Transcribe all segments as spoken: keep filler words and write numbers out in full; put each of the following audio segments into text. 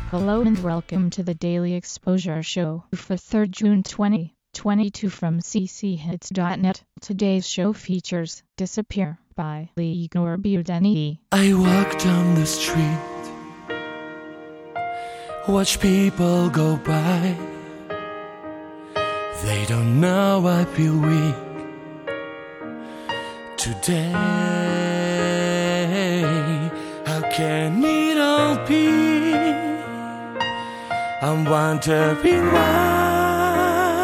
Hello and welcome to the Daily Exposure Show for third June twenty twenty-two from c c hits dot net. Today's show features Disappear by Igor Budeny. I walk down the street, watch people go by. They don't know I feel weak today. How can it all be? I'm wondering why.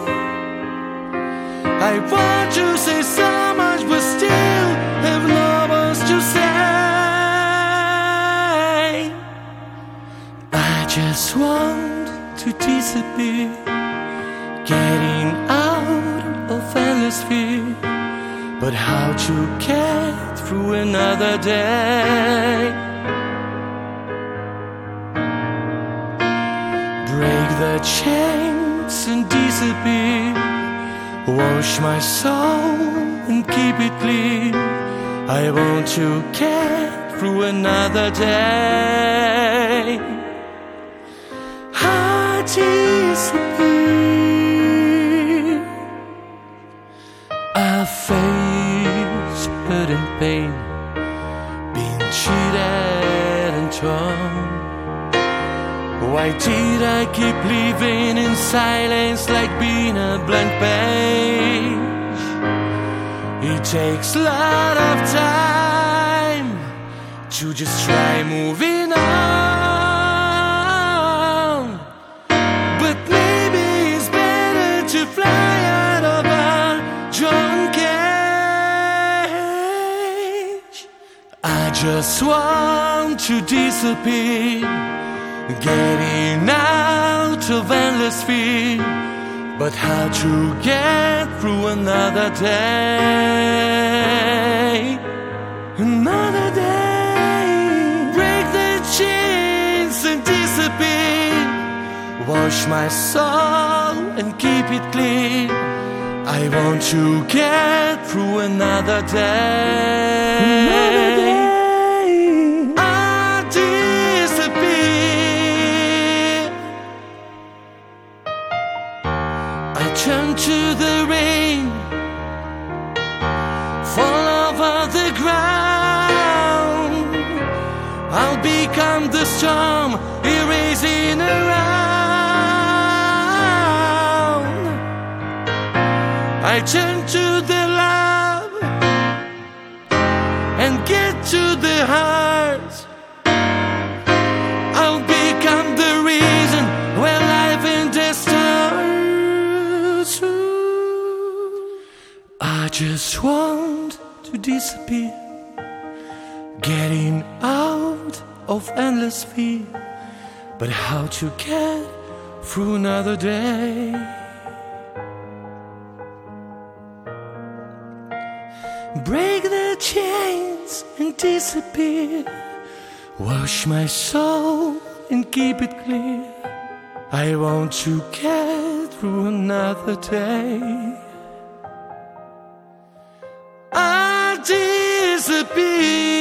I want to say so much, but still have no words to say. I just want to disappear, getting out of endless fear. But how to get through another day? Break the chains and disappear, wash my soul and keep it clear. I want to get through another day. I disappear. I face hurt and pain, being cheated and torn. Why did I keep living in silence, like being a blank page? It takes a lot of time to just try moving on. But maybe it's better to fly out of a drawn cage. I just want to disappear, getting out of endless fear. But how to get through another day? Another day. Break the chains and disappear, wash my soul and keep it clear. I want to get through another day. Another day. Turn to the rain, fall over the ground. I'll become the storm, erasing around. I turn to the love and get to the heart. I'll become the reason where life and death start. I just want to disappear, getting out of endless fear. But how to get through another day? Break the chains and disappear, wash my soul and keep it clear. I want to get through another day. I disappear.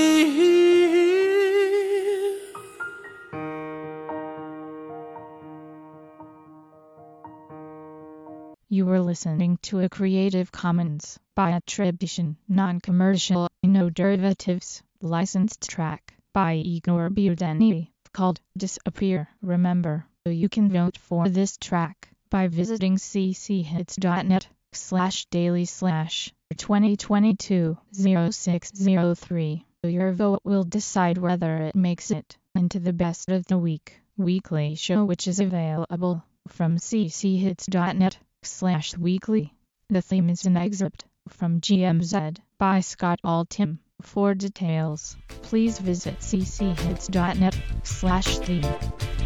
You were listening to a Creative Commons by attribution, non-commercial, no derivatives, licensed track by Igor Budeny called Disappear. Remember, you can vote for this track by visiting c c hits dot net slash daily slash twenty twenty-two oh six oh three. Your vote will decide whether it makes it into the best of the week weekly show, which is available from c c hits dot net slash weekly. The theme is an excerpt from G M Z by Scott Altham. For details, please visit c c hits dot net slash theme.